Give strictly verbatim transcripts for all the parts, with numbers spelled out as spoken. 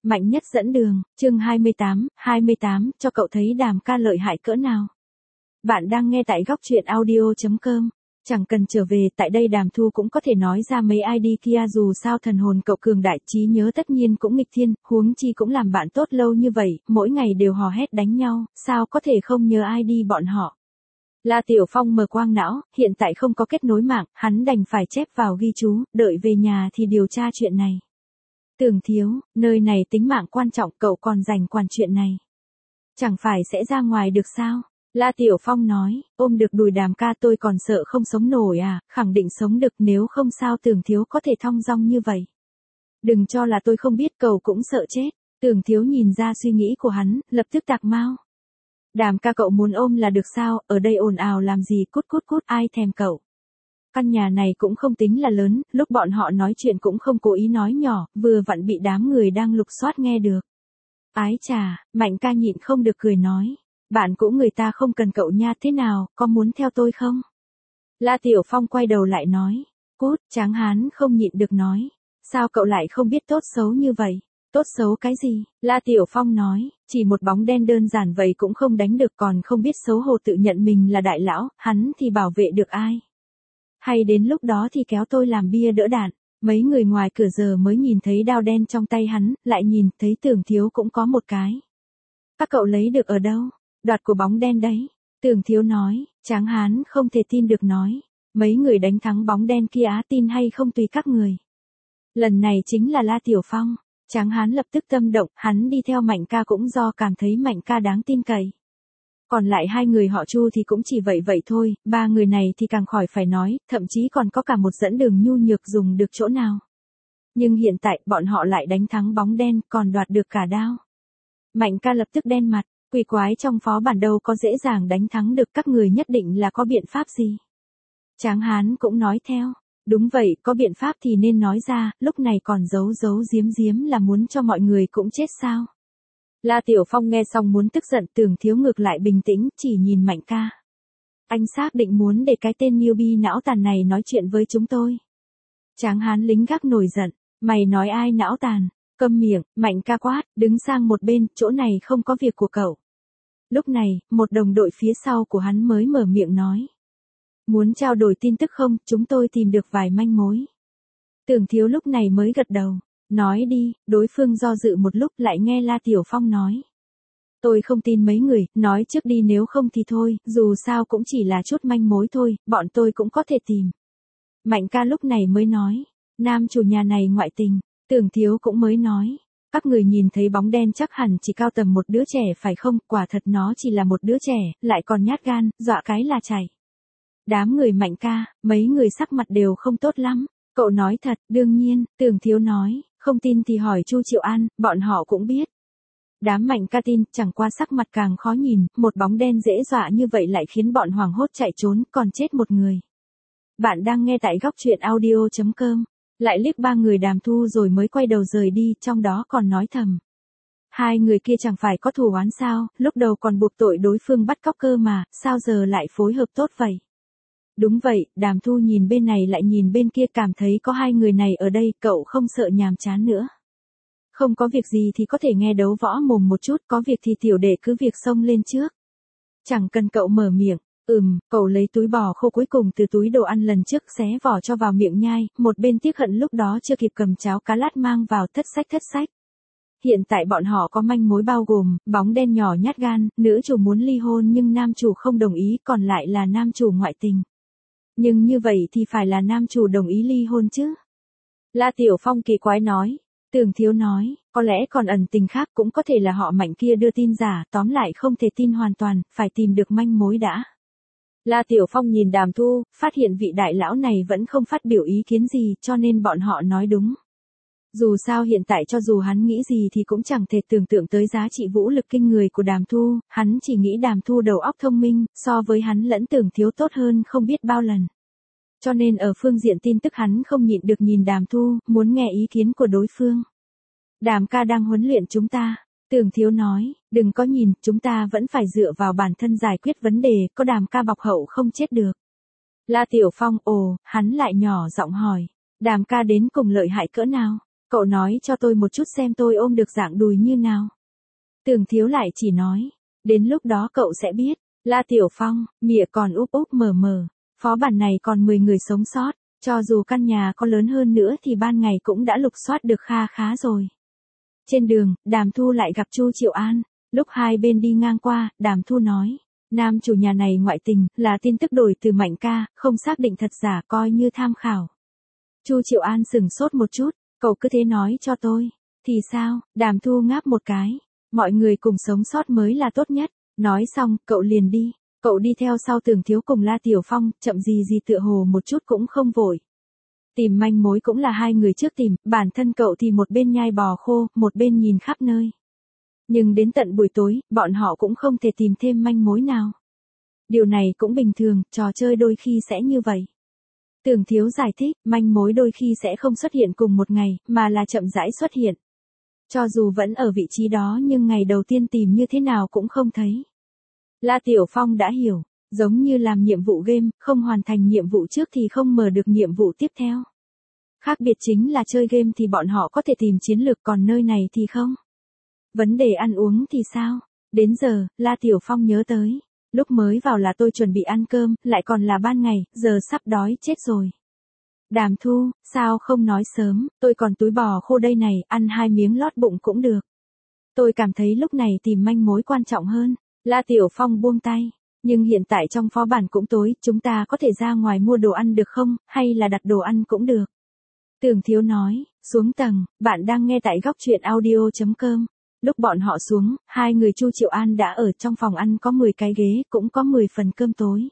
Mạnh nhất dẫn đường, chương hai mươi tám, hai mươi tám, cho cậu thấy Đàm ca lợi hại cỡ nào. Bạn đang nghe tại góc truyện audio chấm com. Chẳng cần trở về, tại đây Đàm Thu cũng có thể nói ra mấy i đê kia, dù sao thần hồn cậu cường đại, trí nhớ tất nhiên cũng nghịch thiên, huống chi cũng làm bạn tốt lâu như vậy, mỗi ngày đều hò hét đánh nhau, sao có thể không nhớ i đê bọn họ. La Tiểu Phong mờ quang não, hiện tại không có kết nối mạng, hắn đành phải chép vào ghi chú, đợi về nhà thì điều tra chuyện này. Tưởng thiếu, nơi này tính mạng quan trọng, cậu còn rảnh quản chuyện này. Chẳng phải sẽ ra ngoài được sao? La Tiểu Phong nói, ôm được đùi Đàm ca tôi còn sợ không sống nổi à, khẳng định sống được, nếu không sao Tưởng thiếu có thể thong dong như vậy. Đừng cho là tôi không biết, cậu cũng sợ chết. Tưởng thiếu nhìn ra suy nghĩ của hắn, lập tức tạc mau. Đàm ca cậu muốn ôm là được sao, ở đây ồn ào làm gì, cút cút cút, ai thèm cậu. Căn nhà này cũng không tính là lớn, lúc bọn họ nói chuyện cũng không cố ý nói nhỏ, vừa vặn bị đám người đang lục soát nghe được. Ái chà, Mạnh ca nhịn không được cười nói. Bạn cũ người ta không cần cậu nha, thế nào, có muốn theo tôi không? La Tiểu Phong quay đầu lại nói. Cút, Tráng Hán không nhịn được nói. Sao cậu lại không biết tốt xấu như vậy? Tốt xấu cái gì? La Tiểu Phong nói, chỉ một bóng đen đơn giản vậy cũng không đánh được, còn không biết xấu hổ tự nhận mình là đại lão, hắn thì bảo vệ được ai? Hay đến lúc đó thì kéo tôi làm bia đỡ đạn. Mấy người ngoài cửa giờ mới nhìn thấy đao đen trong tay hắn, lại nhìn thấy Tưởng thiếu cũng có một cái. Các cậu lấy được ở đâu? Đoạt của bóng đen đấy. Tưởng thiếu nói, Tráng Hán không thể tin được nói. Mấy người đánh thắng bóng đen kia á, tin hay không tùy các người. Lần này chính là La Tiểu Phong. Tráng Hán lập tức tâm động, hắn đi theo Mạnh ca cũng do cảm thấy Mạnh ca đáng tin cậy. Còn lại hai người họ Chu thì cũng chỉ vậy vậy thôi, ba người này thì càng khỏi phải nói, thậm chí còn có cả một dẫn đường nhu nhược dùng được chỗ nào. Nhưng hiện tại bọn họ lại đánh thắng bóng đen, còn đoạt được cả đao. Mạnh ca lập tức đen mặt, quỷ quái trong phó bản đâu có dễ dàng đánh thắng được, các người nhất định là có biện pháp gì. Tráng Hán cũng nói theo, đúng vậy, có biện pháp thì nên nói ra, lúc này còn giấu giấu giếm giếm là muốn cho mọi người cũng chết sao. La Tiểu Phong nghe xong muốn tức giận, Tưởng thiếu ngược lại bình tĩnh, chỉ nhìn Mạnh ca. Anh xác định muốn để cái tên newbie não tàn này nói chuyện với chúng tôi. Tráng Hán lính gác nổi giận, mày nói ai não tàn, câm miệng, Mạnh ca quát, đứng sang một bên, chỗ này không có việc của cậu. Lúc này, một đồng đội phía sau của hắn mới mở miệng nói. Muốn trao đổi tin tức không, chúng tôi tìm được vài manh mối. Tưởng thiếu lúc này mới gật đầu. Nói đi, đối phương do dự một lúc lại nghe La Tiểu Phong nói. Tôi không tin mấy người, nói trước đi, nếu không thì thôi, dù sao cũng chỉ là chút manh mối thôi, bọn tôi cũng có thể tìm. Mạnh ca lúc này mới nói, nam chủ nhà này ngoại tình. Tưởng thiếu cũng mới nói, các người nhìn thấy bóng đen chắc hẳn chỉ cao tầm một đứa trẻ phải không, quả thật nó chỉ là một đứa trẻ, lại còn nhát gan, dọa cái là chạy. Đám người Mạnh ca, mấy người sắc mặt đều không tốt lắm. Cậu nói thật, đương nhiên, Tưởng thiếu nói, không tin thì hỏi Chu Triệu An, bọn họ cũng biết. Đám Mạnh ca tin, chẳng qua sắc mặt càng khó nhìn, một bóng đen dễ dọa như vậy lại khiến bọn hoảng hốt chạy trốn, còn chết một người. Bạn đang nghe tại góc truyện audio chấm com, lại liếc ba người Đàm Thu rồi mới quay đầu rời đi, trong đó còn nói thầm. Hai người kia chẳng phải có thù oán sao, lúc đầu còn buộc tội đối phương bắt cóc cơ mà, sao giờ lại phối hợp tốt vậy? Đúng vậy, Đàm Thu nhìn bên này lại nhìn bên kia, cảm thấy có hai người này ở đây, cậu không sợ nhàm chán nữa. Không có việc gì thì có thể nghe đấu võ mồm một chút, có việc thì tiểu đệ cứ việc xông lên trước. Chẳng cần cậu mở miệng, ừm, cậu lấy túi bò khô cuối cùng từ túi đồ ăn lần trước xé vỏ cho vào miệng nhai, một bên tiếc hận lúc đó chưa kịp cầm cháo cá lát mang vào, thất sách thất sách. Hiện tại bọn họ có manh mối bao gồm, bóng đen nhỏ nhát gan, nữ chủ muốn ly hôn nhưng nam chủ không đồng ý, còn lại là nam chủ ngoại tình. Nhưng như vậy thì phải là nam chủ đồng ý ly hôn chứ? La Tiểu Phong kỳ quái nói. Tưởng thiếu nói, có lẽ còn ẩn tình khác, cũng có thể là họ Mạnh kia đưa tin giả, tóm lại không thể tin hoàn toàn, phải tìm được manh mối đã. La Tiểu Phong nhìn Đàm Thu, phát hiện vị đại lão này vẫn không phát biểu ý kiến gì, cho nên bọn họ nói đúng. Dù sao hiện tại cho dù hắn nghĩ gì thì cũng chẳng thể tưởng tượng tới giá trị vũ lực kinh người của Đàm Thu, hắn chỉ nghĩ Đàm Thu đầu óc thông minh, so với hắn lẫn Tưởng thiếu tốt hơn không biết bao lần. Cho nên ở phương diện tin tức hắn không nhịn được nhìn Đàm Thu, muốn nghe ý kiến của đối phương. Đàm ca đang huấn luyện chúng ta. Tưởng thiếu nói, đừng có nhìn, chúng ta vẫn phải dựa vào bản thân giải quyết vấn đề, có Đàm ca bọc hậu không chết được. La Tiểu Phong, ồ, hắn lại nhỏ giọng hỏi, Đàm ca đến cùng lợi hại cỡ nào? Cậu nói cho tôi một chút xem tôi ôm được dạng đùi như nào. Tưởng Thiếu lại chỉ nói, đến lúc đó cậu sẽ biết. La Tiểu Phong, mỉa còn úp úp mở mở, phó bản này còn mười người sống sót, cho dù căn nhà có lớn hơn nữa thì ban ngày cũng đã lục soát được kha khá rồi. Trên đường, Đàm Thu lại gặp Chu Triệu An, lúc hai bên đi ngang qua, Đàm Thu nói, nam chủ nhà này ngoại tình, là tin tức đổi từ Mạnh ca, không xác định thật giả coi như tham khảo. Chu Triệu An sừng sốt một chút, cậu cứ thế nói cho tôi, thì sao, Đàm Thu ngáp một cái, mọi người cùng sống sót mới là tốt nhất. Nói xong, cậu liền đi. Cậu đi theo sau Tưởng Thiếu cùng La Tiểu Phong, chậm gì gì tựa hồ một chút cũng không vội. Tìm manh mối cũng là hai người trước tìm, bản thân cậu thì một bên nhai bò khô, một bên nhìn khắp nơi. Nhưng đến tận buổi tối, bọn họ cũng không thể tìm thêm manh mối nào. Điều này cũng bình thường, trò chơi đôi khi sẽ như vậy. Tưởng Thiếu giải thích, manh mối đôi khi sẽ không xuất hiện cùng một ngày, mà là chậm rãi xuất hiện. Cho dù vẫn ở vị trí đó nhưng ngày đầu tiên tìm như thế nào cũng không thấy. La Tiểu Phong đã hiểu, giống như làm nhiệm vụ game, không hoàn thành nhiệm vụ trước thì không mở được nhiệm vụ tiếp theo. Khác biệt chính là chơi game thì bọn họ có thể tìm chiến lược còn nơi này thì không. Vấn đề ăn uống thì sao? Đến giờ, La Tiểu Phong nhớ tới. Lúc mới vào là tôi chuẩn bị ăn cơm, lại còn là ban ngày, giờ sắp đói chết rồi. Đàm Thu, sao không nói sớm, tôi còn túi bò khô đây này, ăn hai miếng lót bụng cũng được. Tôi cảm thấy lúc này tìm manh mối quan trọng hơn. La Tiểu Phong buông tay, nhưng hiện tại trong phó bản cũng tối, chúng ta có thể ra ngoài mua đồ ăn được không, hay là đặt đồ ăn cũng được. Tưởng Thiếu nói, xuống tầng, bạn đang nghe tại góc truyện audio chấm com. Lúc bọn họ xuống, hai người Chu Triệu An đã ở trong phòng ăn có mười cái ghế, cũng có mười phần cơm tối.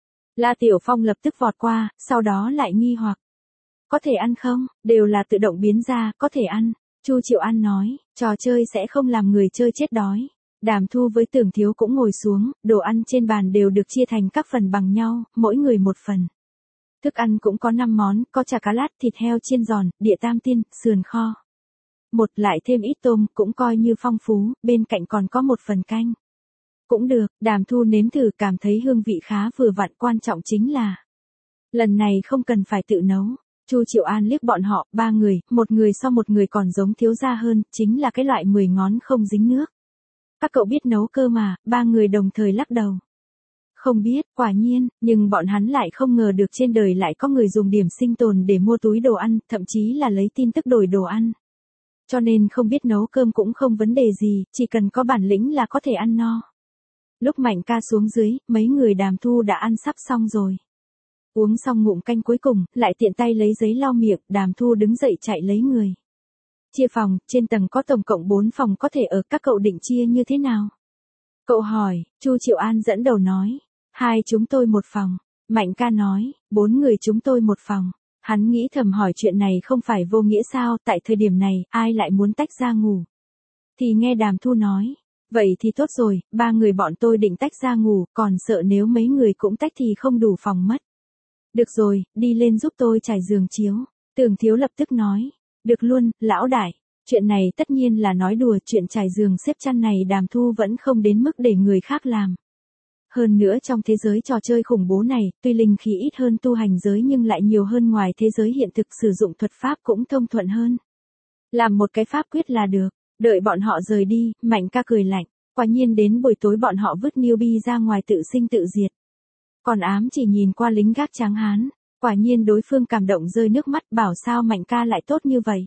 La Tiểu Phong lập tức vọt qua, sau đó lại nghi hoặc. Có thể ăn không, đều là tự động biến ra, có thể ăn. Chu Triệu An nói, trò chơi sẽ không làm người chơi chết đói. Đàm Thu với Tưởng Thiếu cũng ngồi xuống, đồ ăn trên bàn đều được chia thành các phần bằng nhau, mỗi người một phần. Thức ăn cũng có năm món, có chả cá lát, thịt heo chiên giòn, địa tam tiên, sườn kho. Một lại thêm ít tôm, cũng coi như phong phú, bên cạnh còn có một phần canh. Cũng được, Đàm Thu nếm thử cảm thấy hương vị khá vừa vặn, quan trọng chính là lần này không cần phải tự nấu. Chu Triệu An liếc bọn họ, ba người, một người so một người còn giống thiếu gia hơn, chính là cái loại mười ngón không dính nước. Các cậu biết nấu cơ mà, ba người đồng thời lắc đầu. Không biết, quả nhiên, nhưng bọn hắn lại không ngờ được trên đời lại có người dùng điểm sinh tồn để mua túi đồ ăn, thậm chí là lấy tin tức đổi đồ ăn. Cho nên không biết nấu cơm cũng không vấn đề gì, chỉ cần có bản lĩnh là có thể ăn no. Lúc Mạnh ca xuống dưới, mấy người Đàm Thu đã ăn sắp xong rồi. Uống xong ngụm canh cuối cùng, lại tiện tay lấy giấy lau miệng, Đàm Thu đứng dậy chạy lấy người. Chia phòng, trên tầng có tổng cộng bốn phòng có thể ở, các cậu định chia như thế nào? Cậu hỏi, Chu Triệu An dẫn đầu nói, hai chúng tôi một phòng. Mạnh ca nói, bốn người chúng tôi một phòng. Hắn nghĩ thầm hỏi chuyện này không phải vô nghĩa sao, tại thời điểm này, ai lại muốn tách ra ngủ. Thì nghe Đàm Thu nói, vậy thì tốt rồi, ba người bọn tôi định tách ra ngủ, còn sợ nếu mấy người cũng tách thì không đủ phòng mất. Được rồi, đi lên giúp tôi trải giường chiếu. Tưởng Thiếu lập tức nói, được luôn, lão đại. Chuyện này tất nhiên là nói đùa, chuyện trải giường xếp chăn này Đàm Thu vẫn không đến mức để người khác làm. Hơn nữa trong thế giới trò chơi khủng bố này, tuy linh khí ít hơn tu hành giới nhưng lại nhiều hơn ngoài thế giới hiện thực, sử dụng thuật pháp cũng thông thuận hơn. Làm một cái pháp quyết là được, đợi bọn họ rời đi, Mạnh ca cười lạnh, quả nhiên đến buổi tối bọn họ vứt newbie ra ngoài tự sinh tự diệt. Còn Ám chỉ nhìn qua lính gác tráng hán, quả nhiên đối phương cảm động rơi nước mắt, bảo sao Mạnh ca lại tốt như vậy.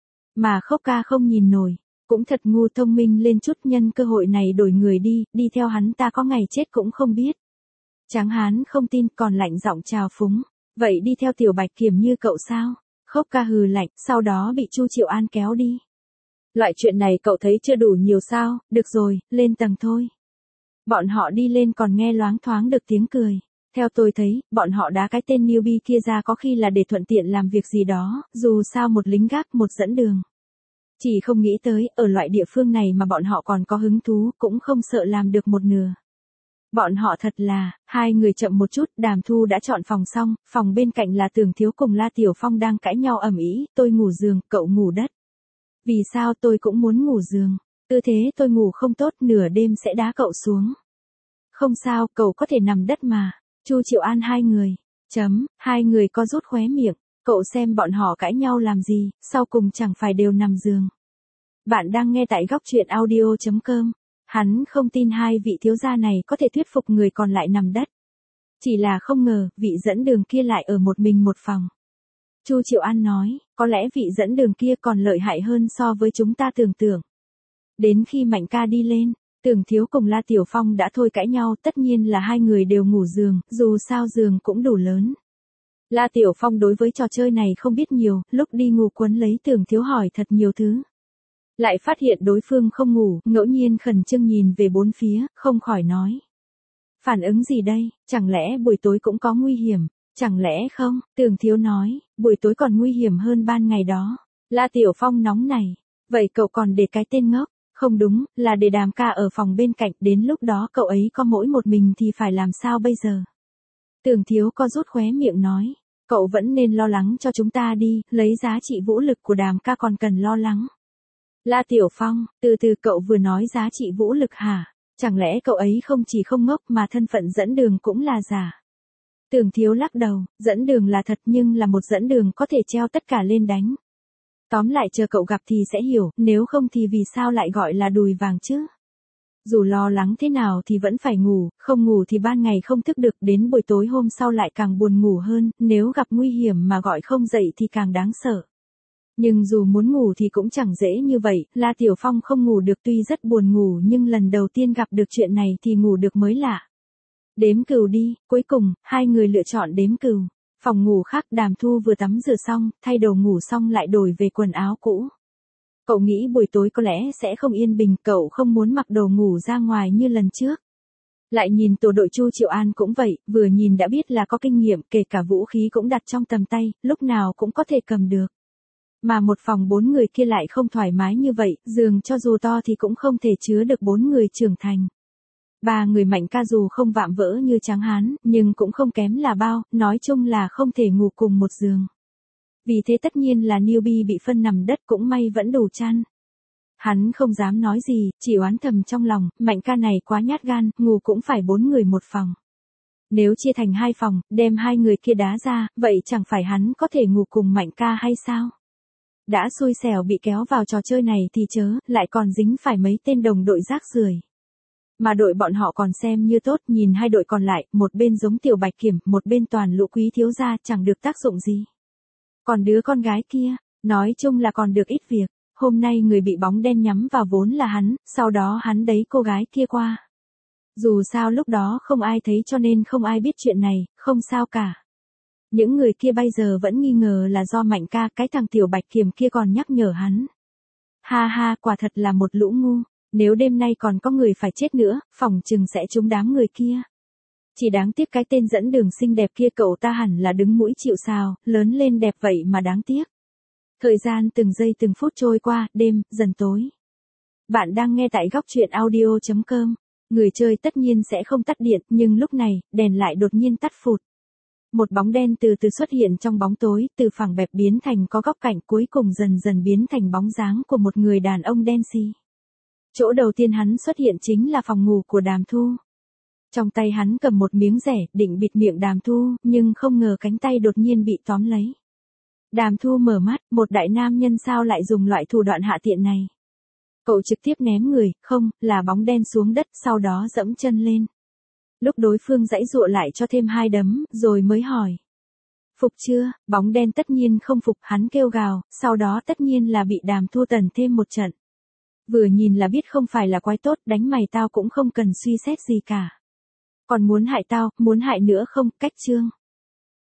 Mà Khốc ca không nhìn nổi, cũng thật ngu, thông minh lên chút, nhân cơ hội này đổi người đi, đi theo hắn ta có ngày chết cũng không biết. Tráng hán không tin, còn lạnh giọng chào phúng, vậy đi theo Tiểu Bạch Kiểm như cậu sao? Khốc ca hừ lạnh, sau đó bị Chu Triệu An kéo đi. Loại chuyện này cậu thấy chưa đủ nhiều sao, được rồi, lên tầng thôi. Bọn họ đi lên còn nghe loáng thoáng được tiếng cười. Theo tôi thấy, bọn họ đá cái tên newbie kia ra có khi là để thuận tiện làm việc gì đó, dù sao một lính gác một dẫn đường. Chỉ không nghĩ tới, ở loại địa phương này mà bọn họ còn có hứng thú, cũng không sợ làm được một nửa. Bọn họ thật là, hai người chậm một chút, Đàm Thu đã chọn phòng xong, phòng bên cạnh là Tưởng Thiếu cùng La Tiểu Phong đang cãi nhau ầm ĩ, tôi ngủ giường, cậu ngủ đất. Vì sao tôi cũng muốn ngủ giường, tư thế tôi ngủ không tốt, nửa đêm sẽ đá cậu xuống. Không sao, cậu có thể nằm đất mà. Chu Triệu An hai người, chấm, hai người có rút khóe miệng, Cậu xem bọn họ cãi nhau làm gì, sau cùng chẳng phải đều nằm giường. Bạn đang nghe tại góc truyện audio chấm com. Hắn không tin hai vị thiếu gia này có thể thuyết phục người còn lại nằm đất. Chỉ là không ngờ, vị dẫn đường kia lại ở một mình một phòng. Chu Triệu An nói, có lẽ vị dẫn đường kia còn lợi hại hơn so với chúng ta tưởng tượng. Đến khi Mạnh ca đi lên, Tưởng Thiếu cùng La Tiểu Phong đã thôi cãi nhau, tất nhiên là hai người đều ngủ giường, dù sao giường cũng đủ lớn. La Tiểu Phong đối với trò chơi này không biết nhiều, lúc đi ngủ quấn lấy Tưởng Thiếu hỏi thật nhiều thứ. Lại phát hiện đối phương không ngủ, ngẫu nhiên khẩn trương nhìn về bốn phía, không khỏi nói. Phản ứng gì đây, chẳng lẽ buổi tối cũng có nguy hiểm, chẳng lẽ không, Tưởng Thiếu nói, buổi tối còn nguy hiểm hơn ban ngày đó. La Tiểu Phong nóng này, vậy cậu còn để cái tên ngốc, không đúng, là để Đàm ca ở phòng bên cạnh, đến lúc đó cậu ấy có mỗi một mình thì phải làm sao bây giờ. Tưởng Thiếu co rút khóe miệng nói, cậu vẫn nên lo lắng cho chúng ta đi, lấy giá trị vũ lực của Đàm ca còn cần lo lắng. La Tiểu Phong, từ từ cậu vừa nói giá trị vũ lực hả? Chẳng lẽ cậu ấy không chỉ không ngốc mà thân phận dẫn đường cũng là giả? Tưởng Thiếu lắc đầu, dẫn đường là thật nhưng là một dẫn đường có thể treo tất cả lên đánh. Tóm lại chờ cậu gặp thì sẽ hiểu, nếu không thì vì sao lại gọi là đùi vàng chứ? Dù lo lắng thế nào thì vẫn phải ngủ, không ngủ thì ban ngày không thức được, đến buổi tối hôm sau lại càng buồn ngủ hơn, nếu gặp nguy hiểm mà gọi không dậy thì càng đáng sợ. Nhưng dù muốn ngủ thì cũng chẳng dễ như vậy, La Tiểu Phong không ngủ được, tuy rất buồn ngủ nhưng lần đầu tiên gặp được chuyện này thì ngủ được mới lạ. Đếm cừu đi, cuối cùng, hai người lựa chọn đếm cừu. Phòng ngủ khác, Đàm Thu vừa tắm rửa xong, thay đồ ngủ xong lại đổi về quần áo cũ. Cậu nghĩ buổi tối có lẽ sẽ không yên bình, cậu không muốn mặc đồ ngủ ra ngoài như lần trước. Lại nhìn tổ đội Chu Triệu An cũng vậy, vừa nhìn đã biết là có kinh nghiệm, kể cả vũ khí cũng đặt trong tầm tay, lúc nào cũng có thể cầm được. Mà một phòng bốn người kia lại không thoải mái như vậy, giường cho dù to thì cũng không thể chứa được bốn người trưởng thành. Ba người Mạnh ca dù không vạm vỡ như Tráng Hán, nhưng cũng không kém là bao, nói chung là không thể ngủ cùng một giường. Vì thế tất nhiên là newbie bị phân nằm đất, cũng may vẫn đủ chăn. Hắn không dám nói gì, chỉ oán thầm trong lòng, Mạnh ca này quá nhát gan, ngủ cũng phải bốn người một phòng. Nếu chia thành hai phòng, đem hai người kia đá ra, vậy chẳng phải hắn có thể ngủ cùng Mạnh ca hay sao? Đã xui xẻo bị kéo vào trò chơi này thì chớ, lại còn dính phải mấy tên đồng đội rác rưởi. Mà đội bọn họ còn xem như tốt, nhìn hai đội còn lại, một bên giống Tiểu Bạch Kiểm, một bên toàn lũ quý thiếu gia, chẳng được tác dụng gì. Còn đứa con gái kia, nói chung là còn được ít việc, hôm nay người bị bóng đen nhắm vào vốn là hắn, sau đó hắn đấy cô gái kia qua. Dù sao lúc đó không ai thấy cho nên không ai biết chuyện này, không sao cả. Những người kia bây giờ vẫn nghi ngờ là do Mạnh ca, cái thằng Tiểu Bạch Kiểm kia còn nhắc nhở hắn. Ha ha, quả thật là một lũ ngu, nếu đêm nay còn có người phải chết nữa, phòng chừng sẽ trúng đám người kia. Chỉ đáng tiếc cái tên dẫn đường xinh đẹp kia, cậu ta hẳn là đứng mũi chịu sào, lớn lên đẹp vậy mà đáng tiếc. Thời gian từng giây từng phút trôi qua, đêm, dần tối. Bạn đang nghe tại góc truyện audio chấm com. Người chơi tất nhiên sẽ không tắt điện, nhưng lúc này, đèn lại đột nhiên tắt phụt. Một bóng đen từ từ xuất hiện trong bóng tối, từ phẳng bẹp biến thành có góc cạnh, cuối cùng dần dần biến thành bóng dáng của một người đàn ông đen xì. Chỗ đầu tiên hắn xuất hiện chính là phòng ngủ của Đàm Thu. Trong tay hắn cầm một miếng rẻ, định bịt miệng Đàm Thu, nhưng không ngờ cánh tay đột nhiên bị tóm lấy. Đàm Thu mở mắt, một đại nam nhân sao lại dùng loại thủ đoạn hạ tiện này. Cậu trực tiếp ném người, không, là bóng đen xuống đất, sau đó dẫm chân lên. Lúc đối phương giãy giụa lại cho thêm hai đấm, rồi mới hỏi. Phục chưa, bóng đen tất nhiên không phục, hắn kêu gào, sau đó tất nhiên là bị Đàm Thu tần thêm một trận. Vừa nhìn là biết không phải là quái tốt, đánh mày tao cũng không cần suy xét gì cả. Còn muốn hại tao, muốn hại nữa không, cách chương.